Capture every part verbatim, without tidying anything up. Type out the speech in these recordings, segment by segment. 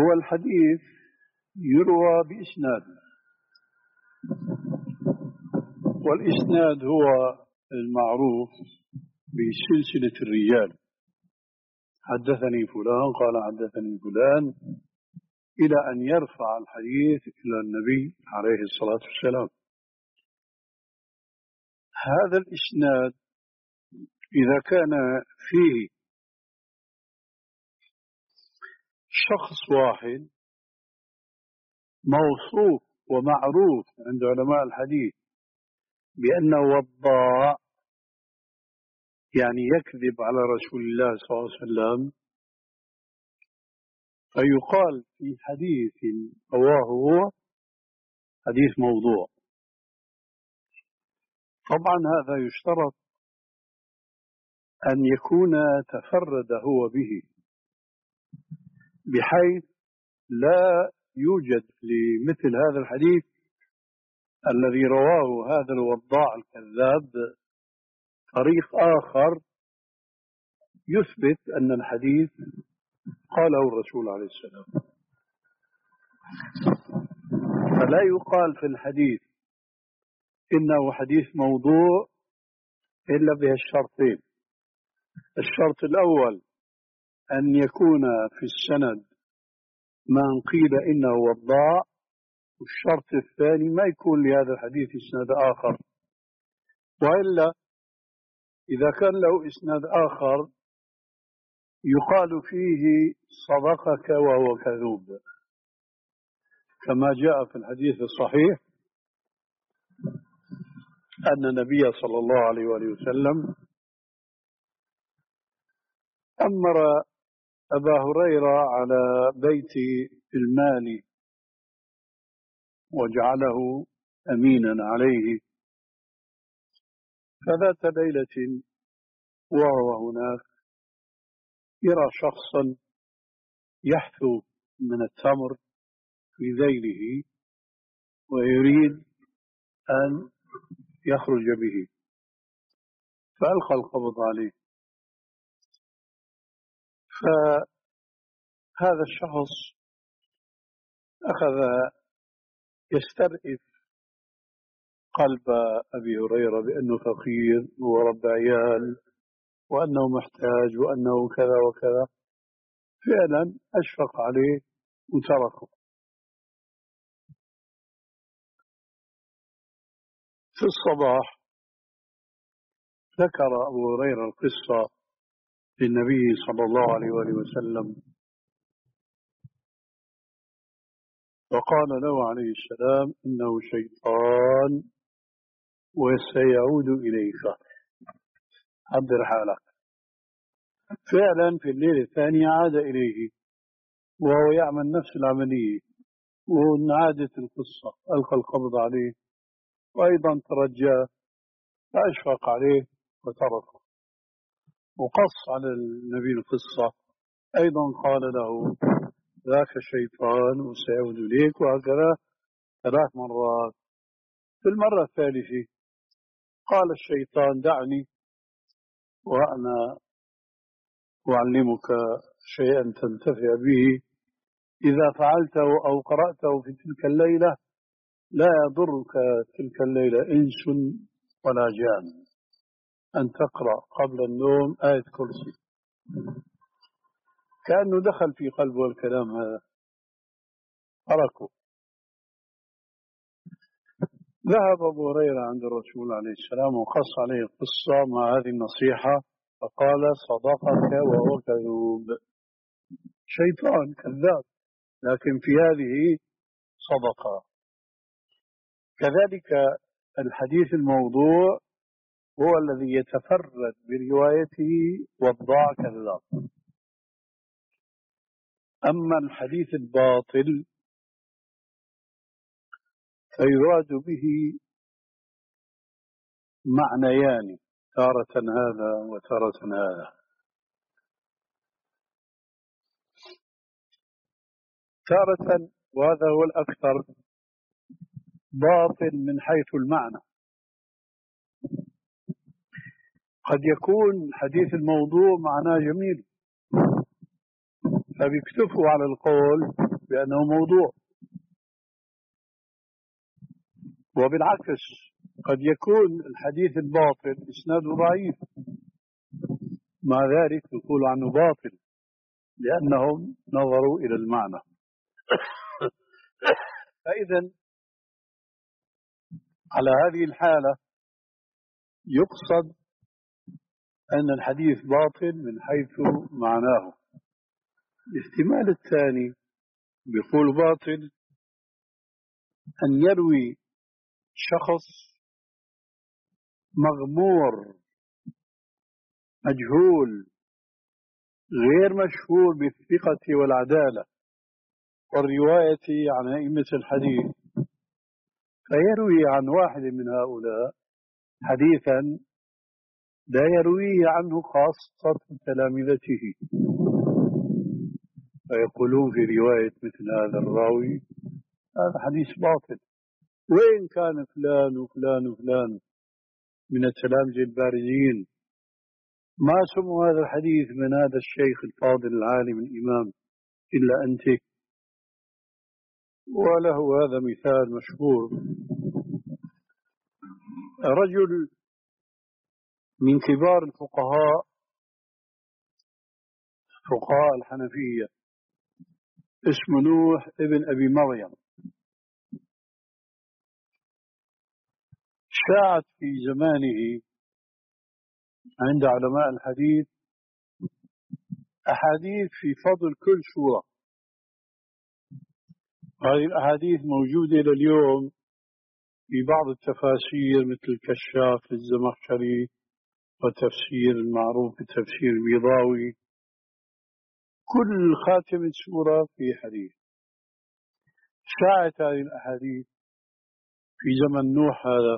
هو الحديث يروى بإسناد، والإسناد هو المعروف بسلسلة الرجال، حدثني فلان قال حدثني فلان، إلى أن يرفع الحديث إلى النبي عليه الصلاة والسلام. هذا الإسناد إذا كان فيه شخص واحد موصوف ومعروف عند علماء الحديث بأنه وضاع، يعني يكذب على رسول الله صلى الله عليه وسلم، فيقال في حديث رواه هو حديث موضوع. طبعا هذا يشترط أن يكون تفرد هو به، بحيث لا يوجد لمثل هذا الحديث الذي رواه هذا الوضاع الكذاب طريق آخر يثبت أن الحديث قاله الرسول عليه السلام. فلا يقال في الحديث إنه حديث موضوع إلا به الشرطين: الشرط الأول أن يكون في السند من قيل إنه وضاع، والشرط الثاني ما يكون لهذا الحديث إسناد آخر، وإلا إذا كان له إسناد آخر يقال فيه صدقك وهو كذوب، كما جاء في الحديث الصحيح أن النبي صلى الله عليه وآله وسلم أمر أبا هريرة على بيت المال وجعله أمينا عليه، فذات ليلة وهو هناك يرى شخصا يحثو من التمر في ذيله ويريد أن يخرج به، فألقى القبض عليه. فهذا الشخص أخذ يسترئف قلب أبي هريرة بأنه فقير ورب عيال وأنه محتاج وأنه كذا وكذا، فعلا أشفق عليه وتركه. في الصباح ذكر أبو هريرة القصة للنبي صلى الله عليه وآله وسلم، وقال له عليه السلام: إنه شيطان وسيعود إليك، حضر حالك. فعلا في الليلة الثانية عاد إليه وهو يعمل نفس العملية، وانعادت القصة، ألقى القبض عليه وأيضا ترجى، فأشفق عليه وتركه. وقص على النبي القصة، أيضا قال له: ذاك شيطان وسيعود إليك، وهكذا ثلاث مرات. في المرة الثالثة قال الشيطان: دعني وأنا أعلمك شيئا تنتفع به، إذا فعلته أو قرأته في تلك الليلة لا يضرك تلك الليلة إنس ولا جان، أن تقرأ قبل النوم آية كرسي. كأنه دخل في قلبه الكلام هذا، تركه. ذهب أبو هريرة عند الرسول عليه السلام وقص عليه القصة مع هذه النصيحة، فقال: صدقك وهو كذوب، شيطان كذاب، لكن في هذه صدقة. كذلك الحديث الموضوع هو الذي يتفرد بروايته وضاع كذاب. أما الحديث الباطل فيراد به معنيان، تارة هذا وتارة هذا. تارة، وهذا هو الأكثر، باطل من حيث المعنى. قد يكون حديث الموضوع معناه جميل، فبيكتفوا على القول بأنه موضوع. وبالعكس قد يكون الحديث الباطل إسناده ضعيف، مع ذلك نقول عنه باطل لأنهم نظروا إلى المعنى. فإذا على هذه الحالة يقصد أن الحديث باطل من حيث معناه. الاحتمال الثاني بيقول باطل أن يروي شخص مغمور مجهول غير مشهور بالثقة والعدالة والرواية عن أئمة الحديث، فيروي عن واحد من هؤلاء حديثا لا يرويه عنه خاصة تلامذته، فيقولون في رواية مثل هذا الراوي هذا حديث باطل، وإن كان فلان وفلان وفلان من التلامذة البارزين ما سموا هذا الحديث من هذا الشيخ الفاضل العالم الإمام إلا أنت. وله هذا مثال مشهور، رجل من كبار الفقهاء فقهاء الحنفية اسمه نوح ابن أبي مريم، شاعت في زمانه عند علماء الحديث أحاديث في فضل كل سورة. هذه الأحاديث موجودة إلى اليوم في بعض التفاسير مثل الكشاف للزمخشري وتفسير المعروف بتفسير البيضاوي، كل خاتمة سورة في حديث. شاعت هذه الأحاديث في زمن نوح هذا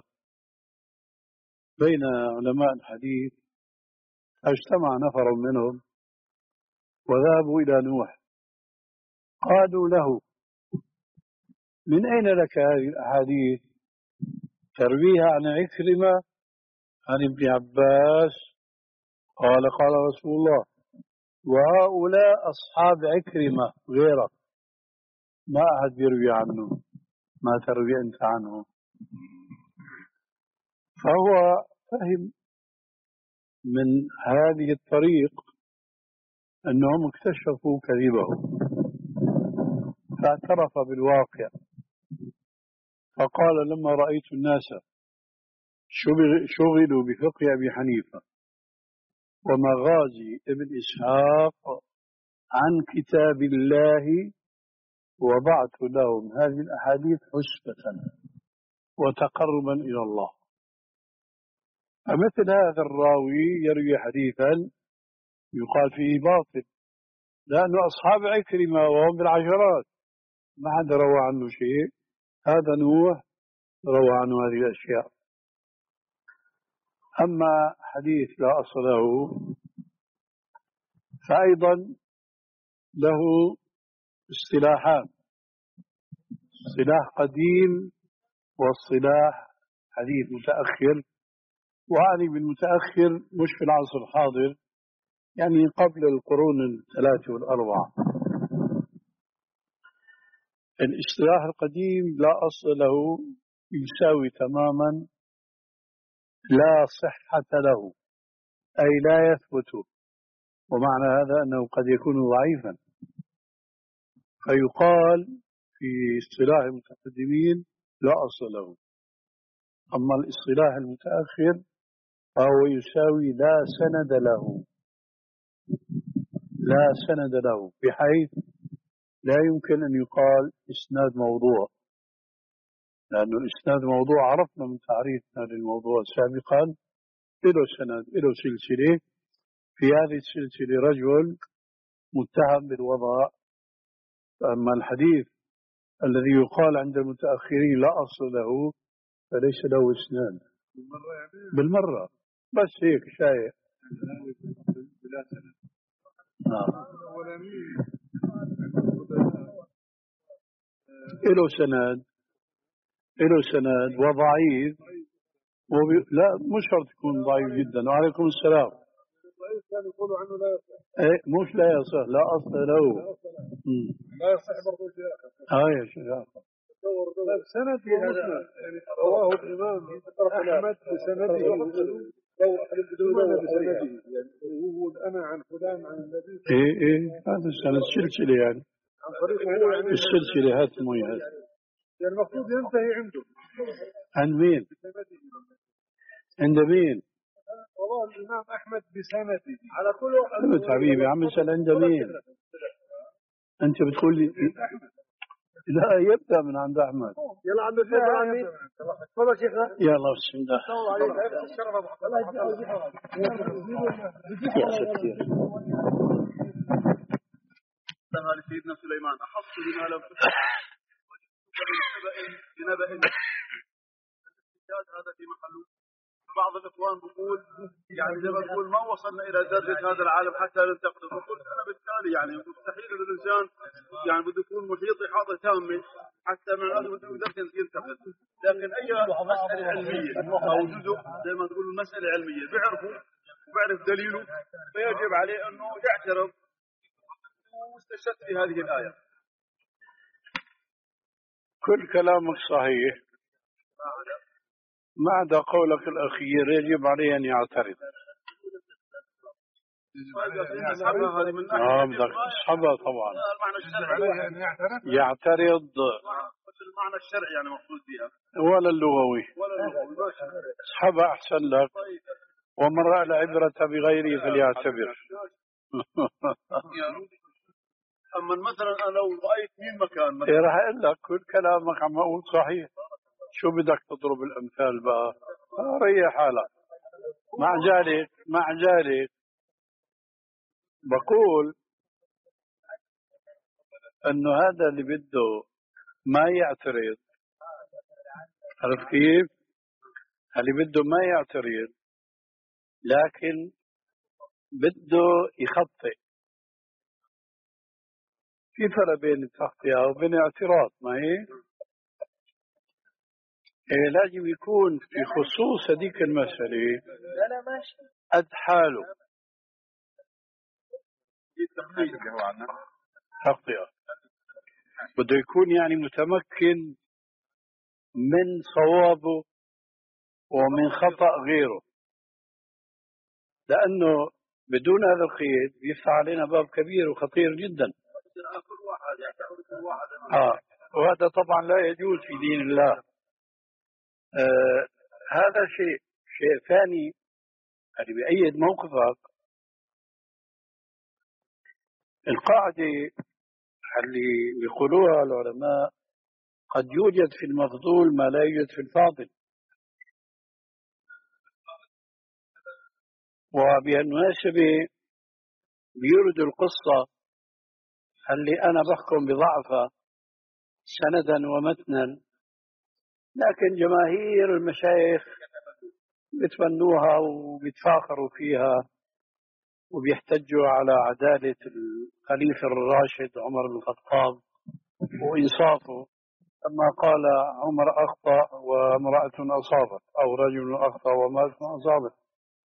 بين علماء الحديث، اجتمع نفر منهم وذهبوا إلى نوح قالوا له من أين لك هذه الأحاديث ترويها عن عكرمة عن ابن عباس؟ قال قال رسول الله وهؤلاء أصحاب عكرمة غيرك، ما أحد يروي عنه ما تروي أنت عنه. فهو فهم من هذه الطريق أنهم اكتشفوا كذبه، فاعترف بالواقع فقال لما رأيت الناس شغلوا بفقه أبي حنيفة ومغازي ابن إسحاق عن كتاب الله وضعت لهم هذه الأحاديث حسبة وتقربا إلى الله. فمثل هذا الراوي يروي حديثا يقال فيه باطل لأنه أصحاب عكرمة وهم بالعشرات ما حد روى عنه شيء، هذا نوح روى عنه هذه الأشياء. أما حديث لا أصل له فأيضا له اصطلاحان، اصطلاح قديم واصطلاح حديث متأخر. وأعني بالمتأخر مش في العصر الحاضر، يعني قبل القرون الثلاثة والأربعة. الاصطلاح القديم لا أصل له يساوي تماما لا صحة له، أي لا يثبت، ومعنى هذا أنه قد يكون ضعيفا، فيقال في اصطلاح المتقدمين لا أصل له. أما الاصطلاح المتأخر فهو يساوي لا سند له، لا سند له، بحيث لا يمكن أن يقال إسناد موضوع، لأنه إسناد موضوع عرفنا من تعريفنا للموضوع سابقا له سند له سلسلة، في هذه السلسلة رجل متهم بالوضع. أما الحديث الذي يقال عند المتأخرين لا أصل له فليس له إسناد بالمرة، بس هيك شايع. له سند له سند وضعيف وب... لا مش شرط يكون ضعيف جدا. وعليكم السلام. كانوا يقولوا عنه لا يصح. ايه مش لا يصح، لا أصل له. لا يصح برضه شيخ. اه يا شيخ. دور دور سند ومسند يعني رواه الإمام أحمد بسنده. دور بسنده يعني يقول أنا عن فلان عن النبي. ايه ايه هذا السنة السلسلة يعني. عن طريق هو يعني السلسلة هات مويه هات. يعني المفروض ينتهي عنده. عند مين؟ عند مين؟ رواه الإمام أحمد بسنده على كل قلت حبيبي عم اسأل عند مين؟ أنت بتقول لي لا يبدأ من عند أحمد. يلا عند الشيخ. تفضل شيخنا. يلا بسم الله. يا ستير. انتهى لسيدنا سليمان أحط بما لم تفعل بنبأ الاستشهاد هذا في محله. فبعض الإخوان بيقول يعني زي ما تقول ما وصلنا إلى درجة هذا العالم حتى ننتقده. بقول أنا بالتالي يعني مستحيل إن الإنسان يعني بده يكون محيط إحاطة تامة حتى من هذا بده يقدر ينتقد. لكن أي مسألة علمية أو جزء زي ما تقول مسألة علمية بيعرفه وبيعرف دليله فيجب عليه أنه يعترف واستشهد في هذه الآية. كل كلامك صحيح ما عدا قولك الأخير يجب عليه أن يعترض. آه بدك تسحبها طبعا. يعترض المعنى الشرعي يعني مقصود فيها ولا اللغوي. اسحبها أحسن لك. ومن رأى العبرة بغيره فليعتبر. أما مثلا أنا لو رأيت مين مكان مثلا إيه راح أقول لك كل كلامك عم أقول صحيح. شو بدك تضرب الأمثال بقى؟ ريح حالك. مع ذلك مع ذلك بقول انه هذا اللي بده ما يعترض. عرف كيف؟ اللي بده ما يعترض لكن بده يخطئ. في فرق بين التخطئة وبين الاعتراض ما هي؟ إيه لازم يكون في خصوص هذيك المسألة قد حاله. تخطئة بده يكون يعني متمكن من صوابه ومن خطأ غيره، لأنه بدون هذا القيد بيفتح علينا باب كبير وخطير جدا. آه. وهذا طبعا لا يجوز في دين الله. آه. هذا شيء شيء ثاني اللي بيأيد موقفك القاعدة اللي بيقولوها العلماء قد يوجد في المفضول ما لا يوجد في الفاضل. وبالمناسبة بيورد القصة اللي أنا بحكم بضعفها سندا ومتنا، لكن جماهير المشايخ بيتبنوها وبيتفاخروا فيها وبيحتجوا على عدالة الخليفة الراشد عمر بن الخطاب وإنصافه لما قال عمر أخطأ وامرأة أصابت أو رجل أخطأ وامرأة أصابت.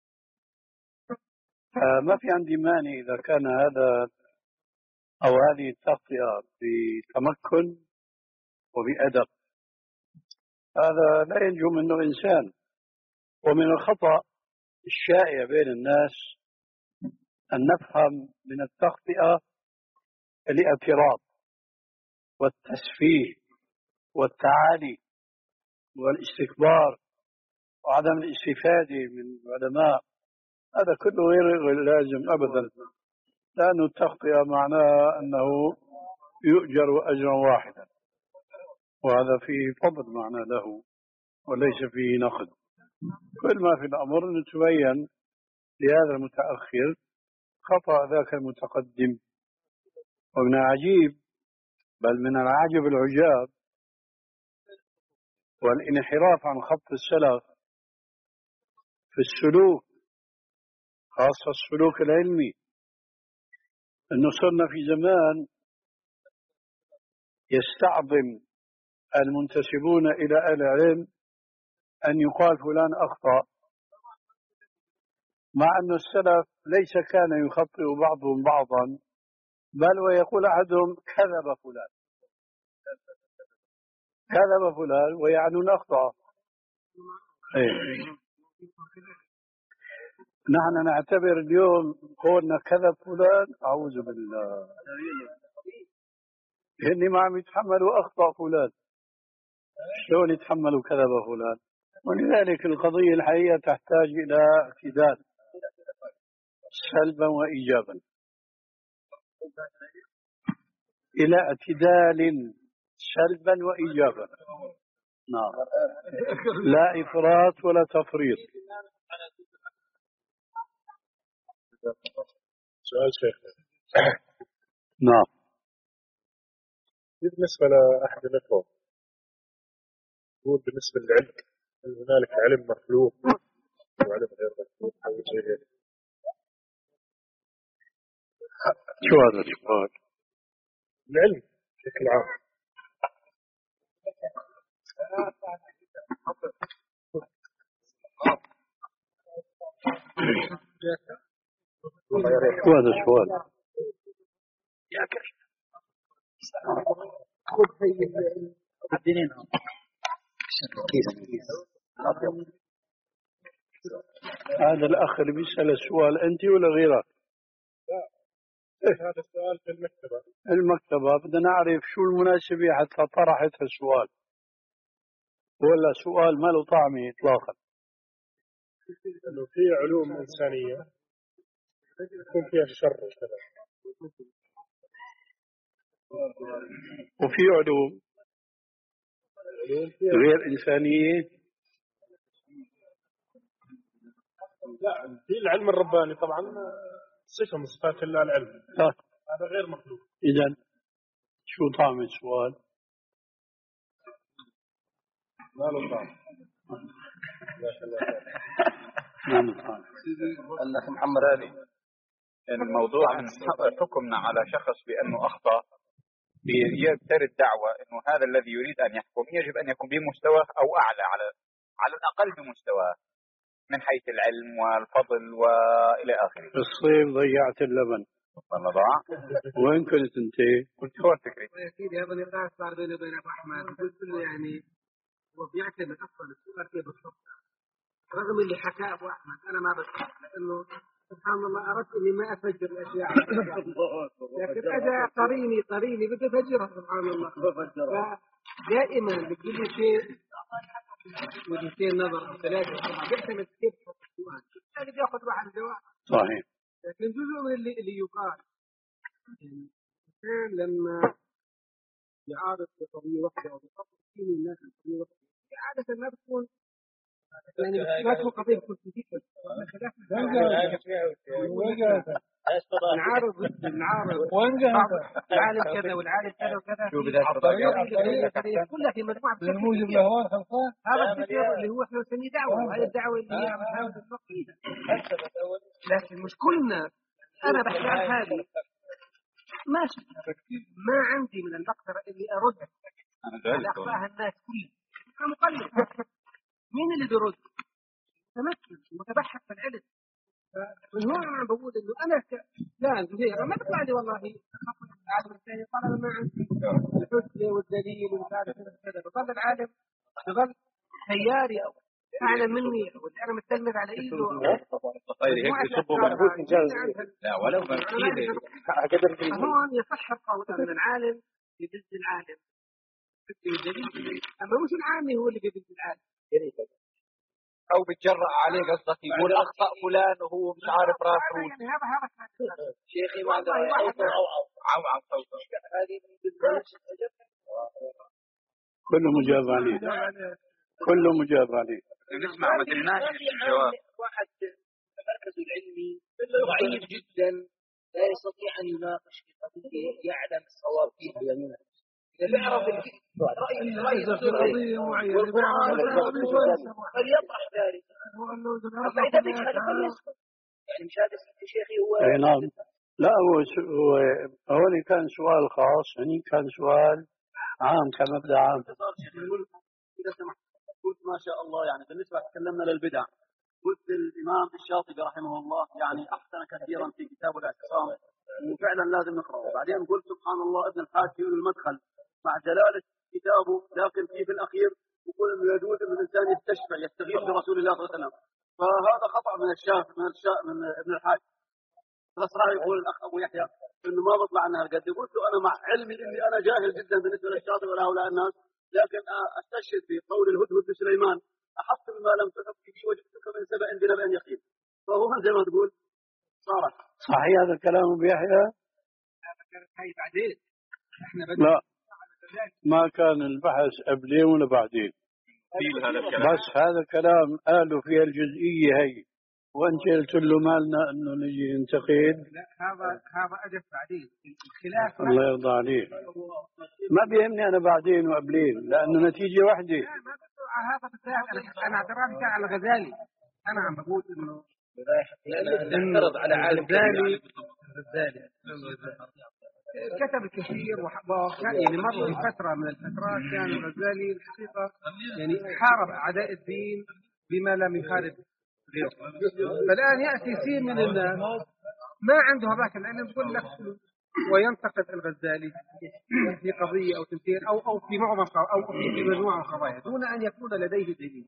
ما في عندي مانع إذا كان هذا أو هذه التغطية بتمكن وبأدب، هذا لا ينجو منه إنسان. ومن الخطأ الشائع بين الناس أن نفهم من التغطية الاعتراض والتسفيه والتعالي والاستكبار وعدم الاستفادة من العلماء. هذا كله غير لازم أبدا، لأن التغطية معناه أنه يؤجر أجرا واحدا، وهذا فيه فضل معنى له وليس فيه نقد. كل ما في الأمر نتبين لهذا المتأخر خطأ ذاك المتقدم. ومن العجيب بل من العجب العجاب والانحراف عن خط السلف في السلوك، خاصة السلوك العلمي، أنه صرنا في زمان يستعظم المنتسبون إلى العلم أن يقال فلان أخطأ مع أن السلف ليس كان يخطئ بعضهم بعضا، بل ويقول أحدهم كذب فلان كذب فلان ويعنون أخطأ. إيه. نحن نعتبر اليوم قولنا كذب فلان أعوذ بالله، هني ما عم يتحملوا أخطاء فلان، شلون يتحملوا كذب فلان؟ ولذلك القضية الحقيقة تحتاج إلى اعتدال سلبا وإيجابا، إلى اعتدال سلبا وإيجابا. نعم، لا إفراط ولا تفريط. سؤال شيخ. نعم. بالنسبة لأحد الأخوة يقول بالنسبة للعلم هل هنالك علم مخلوق وعلم غير مخلوق أو شيء؟ شو هذا السؤال؟ العلم بشكل عام. شو هذا السؤال؟ هذا الأخ اللي بيسأل السؤال أنت ولا غيرك؟ هذا السؤال في المكتبة. المكتبة بدنا نعرف شو المناسبة حتى طرحت السؤال، ولا سؤال ما له طعمه إطلاقا. إنه في علوم إنسانية يكون فيها الشر وكذا، وفي علوم غير إنسانية. لا، في العلم الرباني طبعا صفة من صفات الله العلم، هذا غير مخلوق. إذن شو طعم السؤال؟ ما له طعم. ما له طعم. الأخ محمد علي، الموضوع عن حكمنا على شخص بأنه أخطأ يبترد دعوة أنه هذا الذي يريد أن يحكم يجب أن يكون بمستواه أو أعلى، على على الأقل بمستواه من حيث العلم والفضل وإلى آخره. الصيف ضيعت اللبن والله ضاع. وين كنت أنت؟ كنت هو الفكري. يا سيدي هذا النقاش صار بيني وبين أبو أحمد، قلت له يعني هو بيعتمد أصلا السؤال كيف بالضبط، رغم اللي حكى أبو أحمد أنا ما بسمع، لأنه سبحان الله أردت إني ما أفجر الأشياء لكن أجا قريني قريني بدي أفجرها سبحان الله. دائما بتقول لي شيء وجهتين نظر ثلاثة يعتمد كيف السؤال، يعني بياخذ واحد جواب صحيح. لكن جزء من اللي, اللي يقال الإنسان لما يعارض بقضية واحدة أو بقضية كثير من الناس بقضية واحدة عادة ما بتكون يعني ما تكون قضية بتكون كثيرة نعارض ضد نعارض العالم كذا والعالم كذا وكذا كلها في مجموعة الموجب لهوان خلقان. هذا الفكر اللي هو احنا نسميه دعوة، هذه الدعوة اللي هي مشاهد الفقيدة، لكن مش كلنا. أنا بحتاج هذه ماشي، ما عندي من المقدرة اللي أرد على أخطاء الناس كلها. أنا مقلد، مين اللي بيرد؟ متمكن متبحث في العلم. من هنا أنا بقول إنه أنا فلان زهير ما بطلع لي والله العالم الثاني قال أنا ما عندي الحجة والدليل وكذا كذا، بظل العالم بظل خياري أو أعلم مني واللي أنا متلمذ على إيده. طيب هيك يصبوا مجهود إنجاز. لا ولو بكيد هون يصح القول أن العالم يدز العالم بالدليل، أما مش العامي هو اللي بيدز العالم. أو بتجرأ عليه قصدك يقول أخطأ فلان وهو مش عارف راسه. يعني هذا هذا شيخي ما عنده أو أو أو أو صوته هذه كله مجاب عليه، كله مجاب عليه. نسمع ما درناش الجواب. واحد المركز العلمي ضعيف جدا لا يستطيع أن يناقش في قضية يعلم الصواب فيها يمينا. إذا بيعرف رأي رأي في قضية معينة فليطرح ذلك. أما إذا مش هذا فليسكت، يعني مش هذا شيخي هو. نعم. لا هو هو هو كان سؤال خاص، يعني كان سؤال عام كمبدأ عام. إذا سمحت قلت ما شاء الله يعني بالنسبة تكلمنا للبدع قلت الإمام الشاطبي رحمه الله يعني أحسن كثيرا في كتاب الاعتصام، وفعلا لازم نقرأه. وبعدين قلت سبحان الله ابن الحاج في المدخل مع جلالة كتابه، لكن فيه في الأخير يقول إنه يجوز إن الإنسان يستشفع يستغيث برسول الله صلى الله عليه وسلم، فهذا خطأ من الشاف من الشاف من ابن الحاج. بس راح يقول الأخ أبو يحيى إنه ما بطلع عنها قد. قلت له أنا مع علمي إني أنا جاهل جدا بالنسبة للشاطئ وهؤلاء الناس، لكن أستشهد في قول الهدهد لسليمان أحط بما لم تحط به وجدتك من سبأ بنبأ يقين. فهو زي ما تقول صارت صحيح هذا الكلام أبو يحيى؟ هذا كانت هاي بعدين احنا لا ما كان البحث قبلين ولا بعدين، هذا الكلام. بس هذا الكلام قالوا فيها الجزئية هي، وانت قلت له مالنا انه نجي ننتقد. لا هذا هذا اجت بعدين الخلاف. الله يرضى عليك، ما بيهمني انا بعدين وقبلين لانه نتيجة واحدة. لا ما بدو هذا بالذات. انا انا اعتراضي كان على الغزالي. انا عم بقول انه نعترض على عالم الغزالي الغزالي كتب الكثير وكان يعني مر بفترة من الفترات كان الغزالي الحقيقة يعني حارب أعداء الدين بما لم يحارب غيره. فالآن يأتي سين من الناس ما عنده هذاك العلم يقول لك وينتقد الغزالي في قضية أو تنتين أو أو في معظم أو في مجموعة من القضايا دون أن يكون لديه دليل،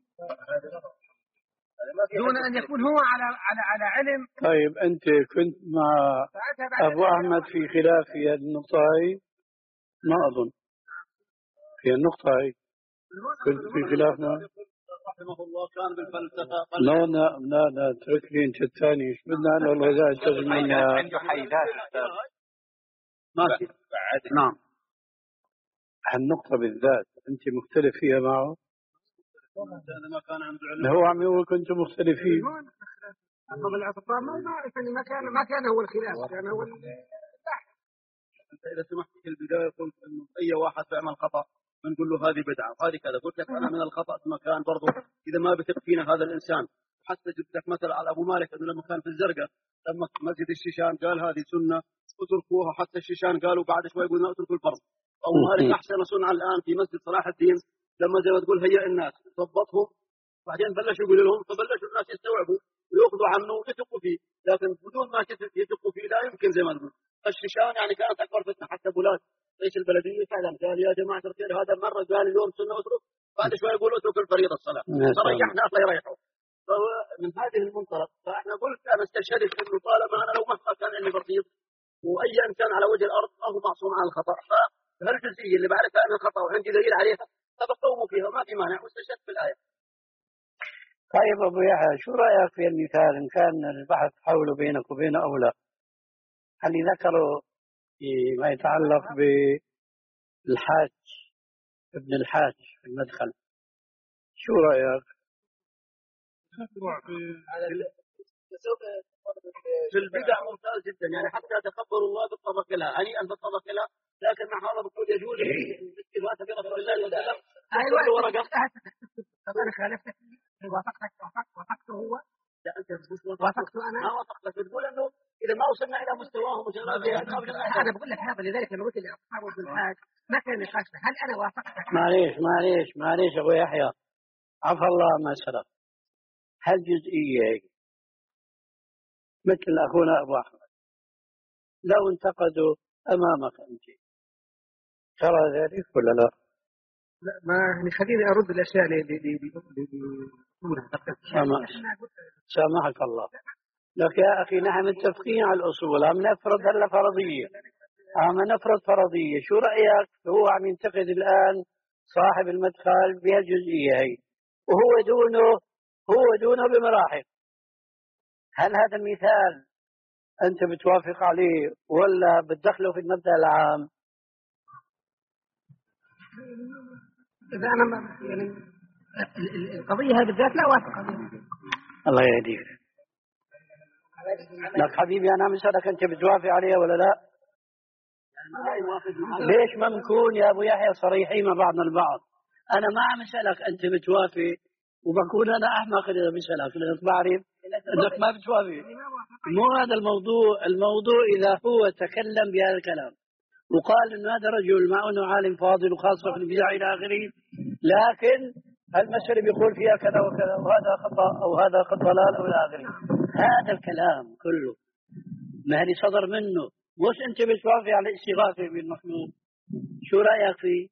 دون أن يكون هو على على على علم. طيب أنت كنت مع أبو أحمد في خلاف في النقطة هاي؟ ما أظن في النقطة هاي كنت في خلافنا. رحمه الله كان بالفلسفة. لا لا لا لا اترك لي أنت الثاني، إيش بدنا أنا والغزالي تزمين عنده حيدات ماشي. نعم هالنقطة بالذات أنت مختلف فيها معه؟ ما كان عنده علم. هو عم يقول كنتم مختلفين. قبل الاعتصام ما ما كان ما كان هو الخلاف، كان هو انت اذا سمحت في البدايه قلت انه اي واحد بيعمل خطا بنقول له هذه بدعه وهذه كذا. قلت لك انا من الخطا في مكان برضه اذا ما بثق فينا هذا الانسان. حتى جبت لك مثل على ابو مالك انه لما كان في الزرقاء لما مسجد الشيشان قال هذه سنه اتركوها، حتى الشيشان قالوا بعد شوي قلنا اتركوا الفرض. ابو مالك احسن صنعا الان في مسجد صلاح الدين لما زي ما تقول هيئ الناس ضبطهم بعدين بلشوا يقولوا لهم، فبلشوا الناس يستوعبوا ويأخذوا عنه ويثقوا فيه، لكن بدون ما يثقوا فيه لا يمكن زي ما تقول. الشيشان يعني كانت اكبر فتنه. حتى بولاد رئيس البلديه فعلا قال يا جماعه الخير هذا مره قال اليوم سنه اترك، بعد شوي يقولوا اترك الفريضه الصلاه، فريحنا الله يريحه. فمن هذه المنطلق فاحنا قلت انا استشهدت انه طالما انا لو مهما كان علمي بسيط واي انسان على وجه الارض ما هو معصوم عن الخطا، فهالجزئيه اللي بعرفها انها خطا وعندي دليل عليها فبقوموا فيها ما في مانع واستشهدت في الايه. طيب أبو يحيى شو رأيك في المثال إن كان البحث حوله بينك وبينه أو لا؟ هل ذكروا ما يتعلق بالحاج ابن الحاج في المدخل، شو رأيك؟ في البدع ممتاز جدا يعني حتى تقبل الله بالطبق لها هنيئا بالطبق لها، لكن مع هذا بقول يجوز الاستغاثه برسول الله صلى الله عليه وسلم. ايوه ورقه طب انا خالفتك وافقتك وافقت وافقته هو. لا انت مش وافقته انا ما وافقتك بتقول انه اذا ما وصلنا الى مستواهم انا بقول لك هذا. لذلك لما قلت لاصحابه ابن الحاج ما كان نقاش هل انا وافقتك. معليش معليش معليش ابو يحيى عفى الله ما سلف. هالجزئيه هي مثل اخونا ابو احمد لو انتقدوا امامك انت ترى ذلك ولا لا؟ لا ما يعني خليني ارد الاشياء اللي اللي سامح سامحك الله. لك يا اخي نحن متفقين على الاصول، عم نفرض هلا فرضيه، عم نفرض فرضيه. شو رايك؟ هو عم ينتقد الان صاحب المدخل بهالجزئيه هي وهو دونه هو دونه بمراحل. هل هذا المثال انت بتوافق عليه ولا بتدخله في المبدا العام؟ إذا أنا يعني القضية هذه بالذات لا أوافق عليها. الله يهديك. لك حبيبي أنا عم أسألك أنت بتوافق عليها ولا لا؟ ليش ما نكون يا أبو يحيى صريحين مع بعضنا البعض؟ أنا ما عم أسألك أنت بتوافق وبكون أنا أحمق إذا بسألك لأنك بعرف أنك ما بتوافق. مو هذا الموضوع. الموضوع إذا هو تكلم بهذا الكلام وقال إن هذا رجل مع أنه عالم فاضل وخاصة في البدع إلى آخره، لكن المسألة بيقول فيها كذا وكذا وهذا خطأ أو هذا خطأ ضلال أو إلى آخره. هذا الكلام كله ما اللي صدر منه، مش أنت بتوافق على الاستغاثة بالمخلوق. شو رأيك فيه؟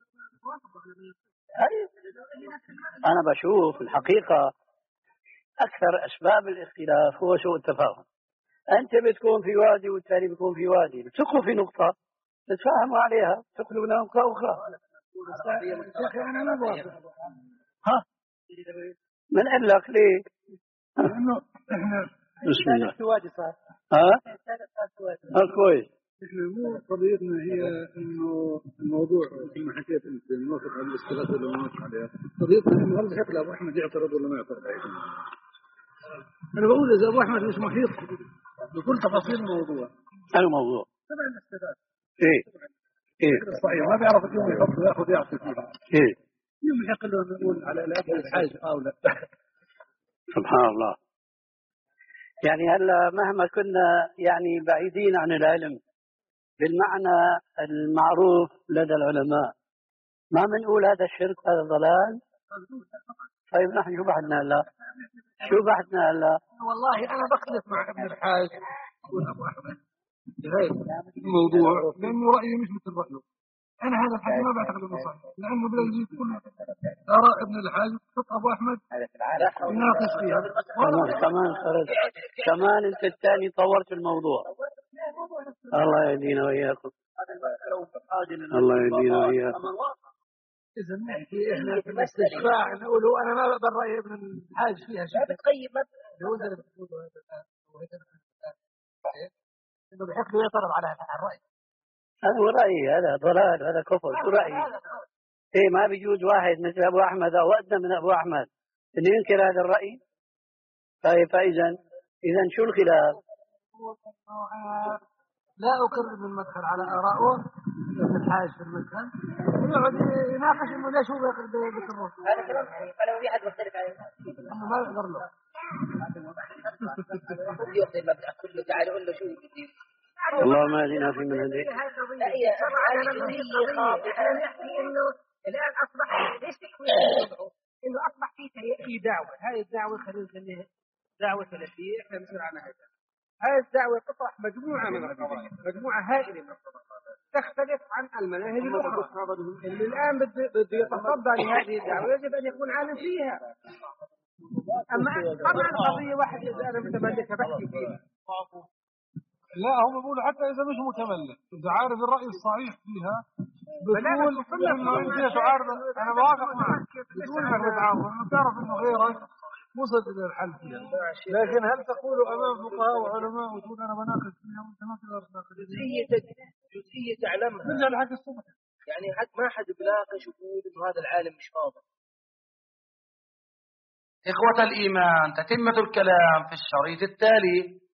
أنا بشوف الحقيقة أكثر أسباب الاختلاف هو سوء التفاهم. أنت بتكون في وادي والثاني بيكون في وادي، بتثقوا في نقطة تتفاهموا عليها، تقلوا لنا نقطة أخرى. ها من قال لك ليه؟ لأنه إحنا بسم الله. ها؟ ها كويس. إحنا مو قضيتنا هي إنه الموضوع كما حكيت أنت نوافق على الاستغاثة ولا ما نوافق عليها، قضيتنا إنه هل بحق أبو أحمد يعترض ولا ما يعترض عليه. أنا بقول إذا أبو أحمد مش محيط بكل تفاصيل الموضوع. أنا موضوع. تبع الاستغاثة. إيه. إيه. صحيح ما بيعرف اليوم يحط وياخذ يعطي فيها. إيه. اليوم يحق له نقول على الأجل الحاجة أو لا. سبحان الله. يعني هلا مهما كنا يعني بعيدين عن العلم بالمعنى المعروف لدى العلماء ما بنقول هذا الشرك هذا ضلال. طيب نحن شو بحثنا هلا؟ شو بحثنا هلا؟ والله أنا بختلف مع ابن الحاج وأبو أحمد بهذا الموضوع لأنه رأيي مش مثل رأيه. أنا هذا الحكي ما بعتقد إنه صحيح، لأنه بلاقي كل آراء ابن الحاج خط أبو أحمد يناقش فيها. كمان كمان خرج كمان أنت الثاني طورت الموضوع. الله يهدينا وإياكم. الله يهدينا وإياكم. إذا نحكي إحنا في الاستشفاع نقول أنا ما بقبل رأي ابن الحاج فيها شيء. بتقيم هو ده اللي بتقوله هذا إنه بحق له يعترض على الرأي. هذا هو رأيي، هذا ضلال، هذا كفر. شو رأيي؟ إيه ما بيجوز واحد مثل أبو أحمد أو أدنى من أبو أحمد إنه ينكر هذا الرأي. طيب فإذا إذا شو الخلاف؟ لا أقر من مدخل على آرائه ابن الحاج في المدخل يقعد يناقش إنه ليش هو بيقر. هذا كلام أنا وفي أحد مختلف عليه. إنه ما يقدر له. يأخذ المبدأ كله تعال قول له شو يدير. اللهم اهدنا فيمن هديت. لا هي أنا أنا نحكي إنه الآن أصبح ليش إنه أصبح في في دعوة، هاي الدعوة خلينا نسميها دعوة سلفية إحنا بنصير عنها هذا. هاي الدعوة تطرح مجموعة من القضايا، مجموعة هائلة من القضايا تختلف عن المناهج الأخرى. اللي الآن بده يتصدى لهذه الدعوة يجب أن يكون عالم فيها. أما طبعا قضية واحدة إذا أنا متملكة بحكي فيها. لا هم بيقولوا حتى إذا مش متملك إذا عارف الرأي الصحيح فيها بتقول إنه أنت تعارض. أنا موافق معك بتقول إنك بتعارض إنه تعرف إنه غيرك وصل إلى الحل فيها. لكن هل تقول أمام فقهاء وعلماء وتقول أنا بناقش فيها وأنت ما تقدر تناقش؟ جزئية جزئية تعلمها. نرجع لحق الصبح. يعني حد ما حد بناقش ويقول إنه هذا العالم مش فاضي. إخوة الإيمان، تتمة الكلام في الشريط التالي.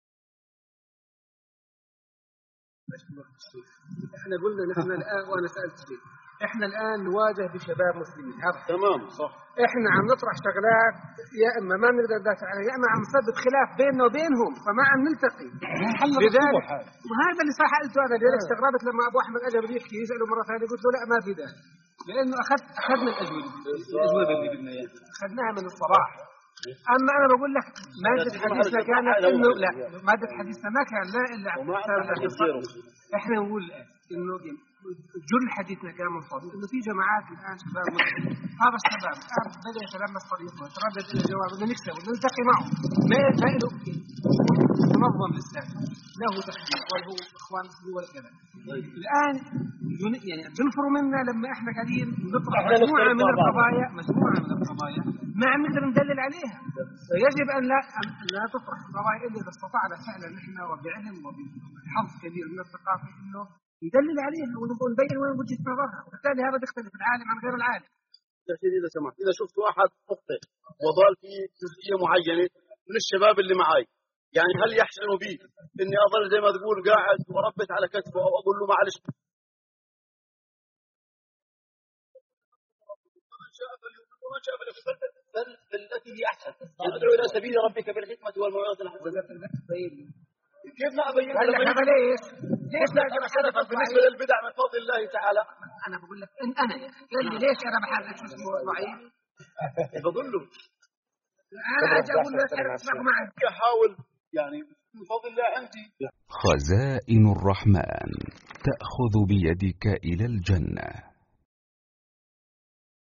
احنا قلنا نحن الآن وأنا سألت شيء، احنا الآن نواجه بشباب مسلمين. تمام صح. احنا عم نطرح شغلات يا اما ما بنقدر ندافع عنها يا اما عم نسبب خلاف بيننا وبينهم فما عم نلتقي. لذلك وهذا اللي صح قلته انا لذلك استغربت لما ابو احمد اجى بده يحكي يساله مره ثانيه قلت له لا ما في داعي لانه اخذت اخذنا الاجوبه الاجوبه اللي بدنا اياها اخذناها من الصباح. اما انا بقول لك ماده حديثنا كانت انه لا ماده حديثنا ما كان لا الا احنا نقول انه جل حديثنا كان منصب انه في جماعات الان شباب مسلمين هذا الشباب الان بدا يتلمس طريقه ويتردد الى الجواب بدنا نكسب ونلتقي معه ما له منظم للساعه له تخطيط وله اخوان مسلمين ولا كذا. الان يعني تنفروا منا لما احنا قاعدين نطرح مجموعه من القضايا مجموعه من القضايا ما عم نقدر ندلل عليها. فيجب ان لا أن لا تطرح القضايا الا اذا استطعنا فعلا نحن وبعلم وبحظ كبير من الثقافه انه ندلل عليها ونبين وين وجهه نظرها وبالتالي هذا بيختلف العالم عن غير العالم. يا سيدي اذا سمحت اذا شفت واحد مخطئ وضال في جزئيه معينه من الشباب اللي معي يعني هل يحسن بي اني اظل زي ما تقول قاعد وربت على كتفه او اقول له معلش ومن شاء فليؤمن بل بالتي هي احسن ادعو الى سبيل ربك بالحكمه والموعظه الحسنه. كيف ما ابين هذا ليش؟ ليش لا اختلف بالنسبه للبدع من فضل الله تعالى؟ انا بقول لك ان انا قال لي ليش انا بحرك شو اسمه ضعيف؟ بظلم. انا اجي اقول له اسمع معي احاول يعني من فضل الله عندي. خزائن الرحمن تأخذ بيدك إلى الجنة.